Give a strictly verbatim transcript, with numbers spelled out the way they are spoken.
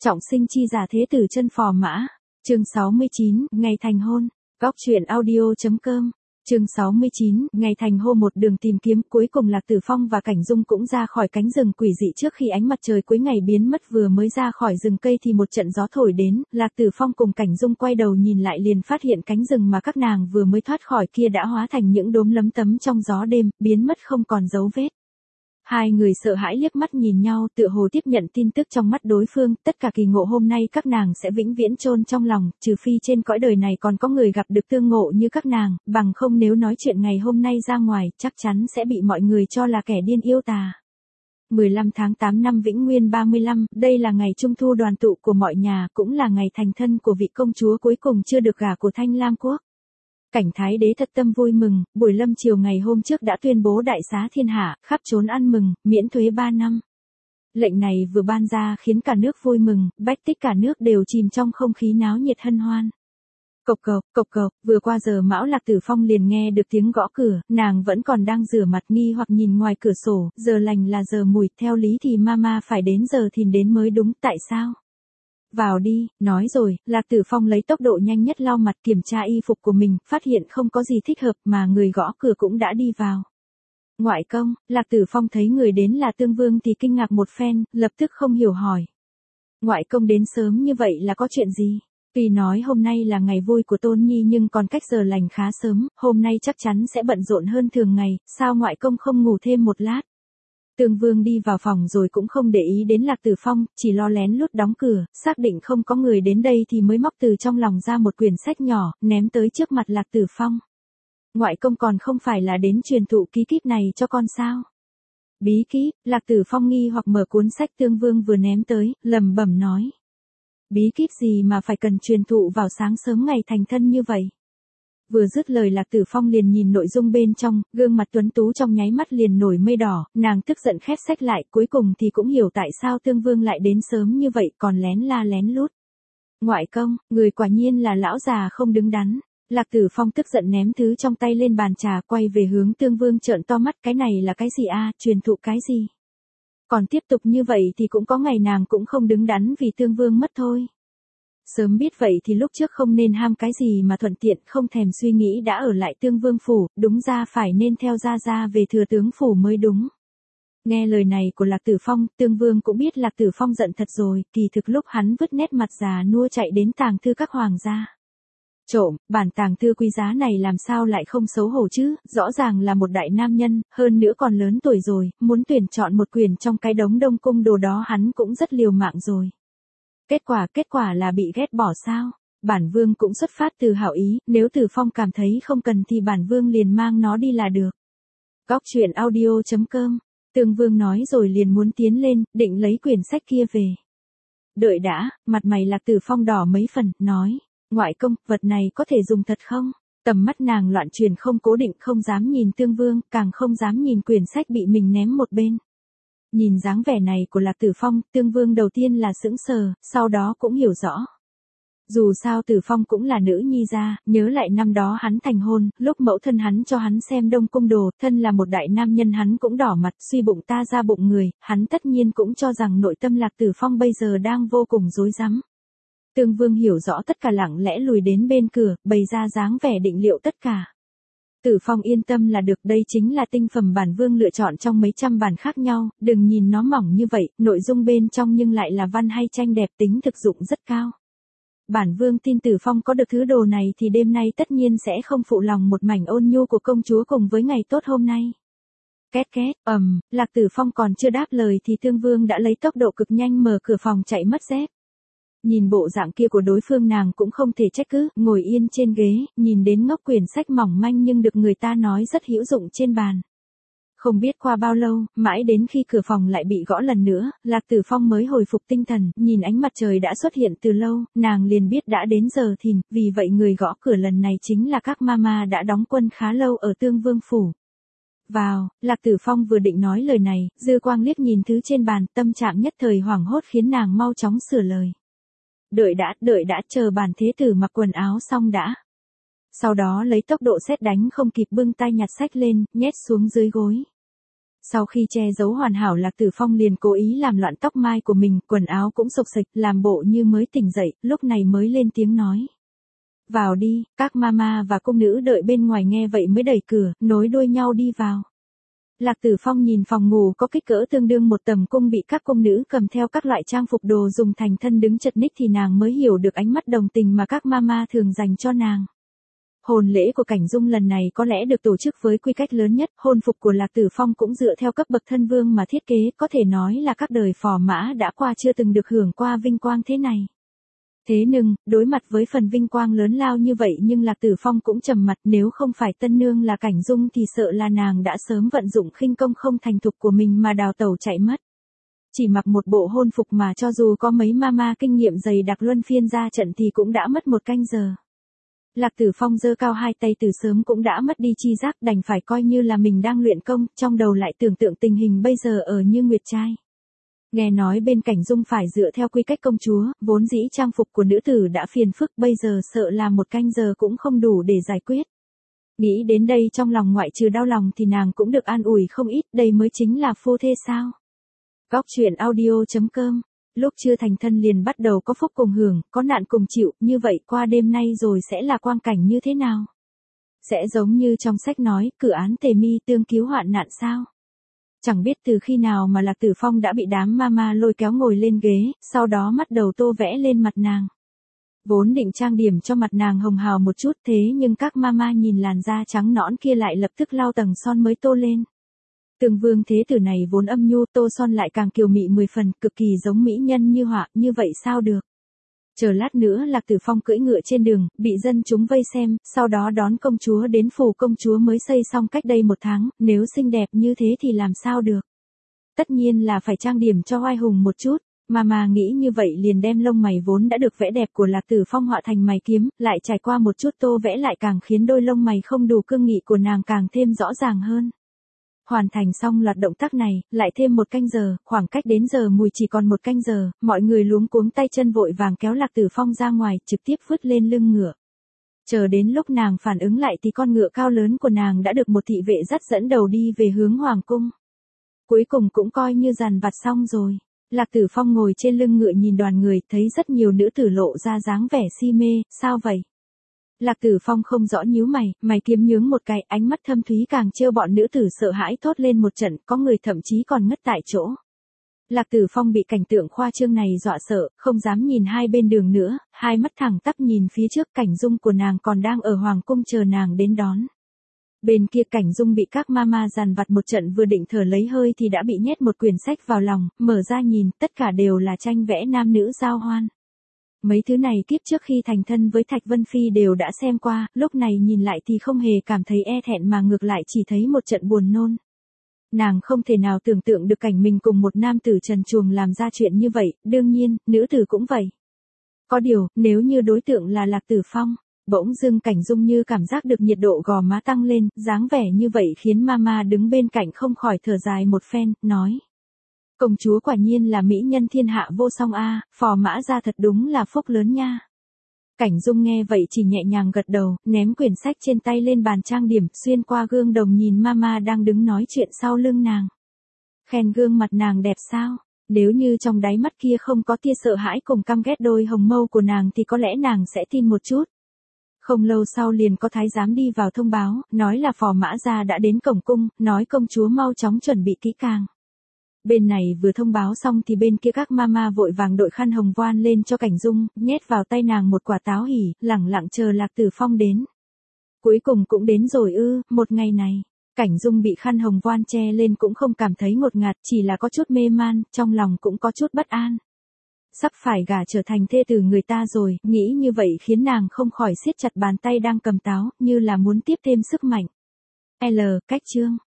Trọng sinh chi giả thế tử chân phò mã. Chương sáu mươi chín, ngày thành hôn. Góc truyện audio.com. Chương sáu mươi chín, ngày thành hôn. Một đường tìm kiếm, cuối cùng Lạc Tử Phong và Cảnh Dung cũng ra khỏi cánh rừng quỷ dị. Trước khi ánh mặt trời cuối ngày biến mất, vừa mới ra khỏi rừng cây thì một trận gió thổi đến, Lạc Tử Phong cùng Cảnh Dung quay đầu nhìn lại liền phát hiện cánh rừng mà các nàng vừa mới thoát khỏi kia đã hóa thành những đốm lấm tấm trong gió đêm, biến mất không còn dấu vết. Hai người sợ hãi liếc mắt nhìn nhau, tựa hồ tiếp nhận tin tức trong mắt đối phương, tất cả kỳ ngộ hôm nay các nàng sẽ vĩnh viễn chôn trong lòng, trừ phi trên cõi đời này còn có người gặp được tương ngộ như các nàng, bằng không nếu nói chuyện ngày hôm nay ra ngoài, chắc chắn sẽ bị mọi người cho là kẻ điên yêu tà. mười lăm tháng tám năm Vĩnh Nguyên ba mươi lăm, đây là ngày trung thu đoàn tụ của mọi nhà, cũng là ngày thành thân của vị công chúa cuối cùng chưa được gả của Thanh Lam Quốc. Cảnh Thái đế thật tâm vui mừng, buổi lâm chiều ngày hôm trước đã tuyên bố đại xá thiên hạ, khắp trốn ăn mừng, miễn thuế ba năm. Lệnh này vừa ban ra khiến cả nước vui mừng, bách tích cả nước đều chìm trong không khí náo nhiệt hân hoan. Cộc cộc, cộc cộc, vừa qua giờ mão Lạc Tử Phong liền nghe được tiếng gõ cửa, nàng vẫn còn đang rửa mặt nghi hoặc nhìn ngoài cửa sổ, giờ lành là giờ mùi, theo lý thì mama phải đến giờ thìn đến mới đúng, tại sao? Vào đi, nói rồi, Lạc Tử Phong lấy tốc độ nhanh nhất lau mặt kiểm tra y phục của mình, phát hiện không có gì thích hợp mà người gõ cửa cũng đã đi vào. Ngoại công, Lạc Tử Phong thấy người đến là Tương Vương thì kinh ngạc một phen, lập tức không hiểu hỏi. Ngoại công đến sớm như vậy là có chuyện gì? Tuy nói hôm nay là ngày vui của Tôn Nhi nhưng còn cách giờ lành khá sớm, hôm nay chắc chắn sẽ bận rộn hơn thường ngày, sao ngoại công không ngủ thêm một lát? Tương Vương đi vào phòng rồi cũng không để ý đến Lạc Tử Phong, chỉ lo lén lút đóng cửa, xác định không có người đến đây thì mới móc từ trong lòng ra một quyển sách nhỏ, ném tới trước mặt Lạc Tử Phong. Ngoại công còn không phải là đến truyền thụ ký kíp này cho con sao? Bí kíp, Lạc Tử Phong nghi hoặc mở cuốn sách Tương Vương vừa ném tới, lẩm bẩm nói. Bí kíp gì mà phải cần truyền thụ vào sáng sớm ngày thành thân như vậy? Vừa dứt lời Lạc Tử Phong liền nhìn nội dung bên trong, gương mặt tuấn tú trong nháy mắt liền nổi mây đỏ, nàng tức giận khép sách lại, cuối cùng thì cũng hiểu tại sao Tương Vương lại đến sớm như vậy còn lén la lén lút. Ngoại công, người quả nhiên là lão già không đứng đắn. Lạc Tử Phong tức giận ném thứ trong tay lên bàn trà, quay về hướng Tương Vương trợn to mắt, cái này là cái gì a, truyền thụ cái gì? Còn tiếp tục như vậy thì cũng có ngày nàng cũng không đứng đắn vì Tương Vương mất thôi. Sớm biết vậy thì lúc trước không nên ham cái gì mà thuận tiện, không thèm suy nghĩ đã ở lại Tương Vương phủ, đúng ra phải nên theo gia gia về thừa tướng phủ mới đúng. Nghe lời này của Lạc Tử Phong, Tương Vương cũng biết Lạc Tử Phong giận thật rồi, kỳ thực lúc hắn vứt nét mặt già nua chạy đến tàng thư các hoàng gia. Trộm, bản tàng thư quý giá này làm sao lại không xấu hổ chứ, rõ ràng là một đại nam nhân, hơn nữa còn lớn tuổi rồi, muốn tuyển chọn một quyền trong cái đống đông cung đồ đó hắn cũng rất liều mạng rồi. Kết quả, kết quả là bị ghét bỏ sao? Bản vương cũng xuất phát từ hảo ý, nếu Tử Phong cảm thấy không cần thì bản vương liền mang nó đi là được. Góc truyện audio.com. Tương Vương nói rồi liền muốn tiến lên, định lấy quyển sách kia về. Đợi đã, mặt mày Lạc Tử Phong đỏ mấy phần, nói. Ngoại công, vật này có thể dùng thật không? Tầm mắt nàng loạn truyền không cố định, không dám nhìn Tương Vương, càng không dám nhìn quyển sách bị mình ném một bên. Nhìn dáng vẻ này của Lạc Tử Phong, Tương Vương đầu tiên là sững sờ, sau đó cũng hiểu rõ. Dù sao Tử Phong cũng là nữ nhi gia, nhớ lại năm đó hắn thành hôn, lúc mẫu thân hắn cho hắn xem đông cung đồ, thân là một đại nam nhân hắn cũng đỏ mặt, suy bụng ta ra bụng người, hắn tất nhiên cũng cho rằng nội tâm Lạc Tử Phong bây giờ đang vô cùng rối rắm. Tương Vương hiểu rõ tất cả lặng lẽ lùi đến bên cửa, bày ra dáng vẻ định liệu tất cả. Tử Phong yên tâm là được, đây chính là tinh phẩm bản vương lựa chọn trong mấy trăm bản khác nhau, đừng nhìn nó mỏng như vậy, nội dung bên trong nhưng lại là văn hay tranh đẹp, tính thực dụng rất cao. Bản vương tin Tử Phong có được thứ đồ này thì đêm nay tất nhiên sẽ không phụ lòng một mảnh ôn nhu của công chúa cùng với ngày tốt hôm nay. Két két, ầm, um, Lạc Tử Phong còn chưa đáp lời thì Tương Vương đã lấy tốc độ cực nhanh mở cửa phòng chạy mất dép. Nhìn bộ dạng kia của đối phương nàng cũng không thể trách cứ, ngồi yên trên ghế, nhìn đến ngốc quyển sách mỏng manh nhưng được người ta nói rất hữu dụng trên bàn. Không biết qua bao lâu, mãi đến khi cửa phòng lại bị gõ lần nữa, Lạc Tử Phong mới hồi phục tinh thần, nhìn ánh mặt trời đã xuất hiện từ lâu, nàng liền biết đã đến giờ thìn, vì vậy người gõ cửa lần này chính là các mama đã đóng quân khá lâu ở Tương Vương phủ. Vào, Lạc Tử Phong vừa định nói lời này, dư quang liếc nhìn thứ trên bàn, tâm trạng nhất thời hoảng hốt khiến nàng mau chóng sửa lời. Đợi đã, đợi đã, chờ bản thế tử mặc quần áo xong đã. Sau đó lấy tốc độ sét đánh không kịp bưng tay nhặt sách lên, nhét xuống dưới gối. Sau khi che giấu hoàn hảo Lạc Tử Phong liền cố ý làm loạn tóc mai của mình, quần áo cũng xộc xệch, làm bộ như mới tỉnh dậy, lúc này mới lên tiếng nói. Vào đi, các mama và cung nữ đợi bên ngoài nghe vậy mới đẩy cửa, nối đuôi nhau đi vào. Lạc Tử Phong nhìn phòng ngủ có kích cỡ tương đương một tầm cung bị các cung nữ cầm theo các loại trang phục đồ dùng thành thân đứng chật ních thì nàng mới hiểu được ánh mắt đồng tình mà các mama thường dành cho nàng. Hôn lễ của Cảnh Dung lần này có lẽ được tổ chức với quy cách lớn nhất, hôn phục của Lạc Tử Phong cũng dựa theo cấp bậc thân vương mà thiết kế, có thể nói là các đời phò mã đã qua chưa từng được hưởng qua vinh quang thế này. Thế nhưng, đối mặt với phần vinh quang lớn lao như vậy nhưng Lạc Tử Phong cũng trầm mặt, nếu không phải tân nương là Cảnh Dung thì sợ là nàng đã sớm vận dụng khinh công không thành thục của mình mà đào tẩu chạy mất. Chỉ mặc một bộ hôn phục mà cho dù có mấy mama kinh nghiệm dày đặc luân phiên ra trận thì cũng đã mất một canh giờ. Lạc Tử Phong giơ cao hai tay từ sớm cũng đã mất đi chi giác, đành phải coi như là mình đang luyện công, trong đầu lại tưởng tượng tình hình bây giờ ở Như Nguyệt Trai. Nghe nói bên Cảnh Dung phải dựa theo quy cách công chúa, vốn dĩ trang phục của nữ tử đã phiền phức, bây giờ sợ là một canh giờ cũng không đủ để giải quyết. Nghĩ đến đây trong lòng ngoại trừ đau lòng thì nàng cũng được an ủi không ít, đây mới chính là phu thê sao. Góc truyện audio chấm com. Lúc chưa thành thân liền bắt đầu có phúc cùng hưởng, có nạn cùng chịu, như vậy qua đêm nay rồi sẽ là quang cảnh như thế nào? Sẽ giống như trong sách nói, cử án tề mi tương cứu hoạn nạn sao? Chẳng biết từ khi nào mà Lạc Tử Phong đã bị đám mama lôi kéo ngồi lên ghế, sau đó bắt đầu tô vẽ lên mặt nàng. Vốn định trang điểm cho mặt nàng hồng hào một chút thế nhưng các mama nhìn làn da trắng nõn kia lại lập tức lau tầng son mới tô lên. Tường Vương thế tử này vốn âm nhu, tô son lại càng kiều mị mười phần, cực kỳ giống mỹ nhân như họa, như vậy sao được. Chờ lát nữa Lạc Tử Phong cưỡi ngựa trên đường, bị dân chúng vây xem, sau đó đón công chúa đến phủ công chúa mới xây xong cách đây một tháng, nếu xinh đẹp như thế thì làm sao được. Tất nhiên là phải trang điểm cho oai hùng một chút, mà mà nghĩ như vậy liền đem lông mày vốn đã được vẽ đẹp của Lạc Tử Phong họa thành mày kiếm, lại trải qua một chút tô vẽ lại càng khiến đôi lông mày không đủ cương nghị của nàng càng thêm rõ ràng hơn. Hoàn thành xong loạt động tác này, lại thêm một canh giờ, khoảng cách đến giờ mùi chỉ còn một canh giờ, mọi người luống cuống tay chân vội vàng kéo Lạc Tử Phong ra ngoài, trực tiếp vứt lên lưng ngựa. Chờ đến lúc nàng phản ứng lại thì con ngựa cao lớn của nàng đã được một thị vệ dắt dẫn đầu đi về hướng hoàng cung. Cuối cùng cũng coi như dàn vặt xong rồi. Lạc Tử Phong ngồi trên lưng ngựa nhìn đoàn người, thấy rất nhiều nữ tử lộ ra dáng vẻ si mê, sao vậy? Lạc Tử Phong không rõ nhíu mày, mày kiếm nhướng một cái, ánh mắt thâm thúy càng trêu bọn nữ tử sợ hãi thốt lên một trận, có người thậm chí còn ngất tại chỗ. Lạc Tử Phong bị cảnh tượng khoa trương này dọa sợ, không dám nhìn hai bên đường nữa, hai mắt thẳng tắp nhìn phía trước, Cảnh Dung của nàng còn đang ở hoàng cung chờ nàng đến đón. Bên kia Cảnh Dung bị các mama dàn vặt một trận vừa định thở lấy hơi thì đã bị nhét một quyển sách vào lòng, mở ra nhìn, tất cả đều là tranh vẽ nam nữ giao hoan. Mấy thứ này kiếp trước khi thành thân với Thạch Vân Phi đều đã xem qua, lúc này nhìn lại thì không hề cảm thấy e thẹn mà ngược lại chỉ thấy một trận buồn nôn. Nàng không thể nào tưởng tượng được cảnh mình cùng một nam tử trần truồng làm ra chuyện như vậy, đương nhiên, nữ tử cũng vậy. Có điều, nếu như đối tượng là Lạc Tử Phong, bỗng dưng Cảnh Dung như cảm giác được nhiệt độ gò má tăng lên, dáng vẻ như vậy khiến mama đứng bên cạnh không khỏi thở dài một phen, nói. Công chúa quả nhiên là mỹ nhân thiên hạ vô song a, phò mã ra thật đúng là phúc lớn nha. Cảnh Dung nghe vậy chỉ nhẹ nhàng gật đầu, ném quyển sách trên tay lên bàn trang điểm, xuyên qua gương đồng nhìn mama đang đứng nói chuyện sau lưng nàng. Khen gương mặt nàng đẹp sao? Nếu như trong đáy mắt kia không có tia sợ hãi cùng căm ghét đôi hồng mâu của nàng thì có lẽ nàng sẽ tin một chút. Không lâu sau liền có thái giám đi vào thông báo, nói là phò mã gia đã đến cổng cung, nói công chúa mau chóng chuẩn bị kỹ càng. Bên này vừa thông báo xong thì bên kia các mama vội vàng đội khăn hồng voan lên cho Cảnh Dung, nhét vào tay nàng một quả táo hỉ, lẳng lặng chờ Lạc Tử Phong đến. Cuối cùng cũng đến rồi ư, một ngày này, Cảnh Dung bị khăn hồng voan che lên cũng không cảm thấy ngột ngạt, chỉ là có chút mê man, trong lòng cũng có chút bất an. Sắp phải gả trở thành thê tử người ta rồi, nghĩ như vậy khiến nàng không khỏi siết chặt bàn tay đang cầm táo, như là muốn tiếp thêm sức mạnh. L. Cách chương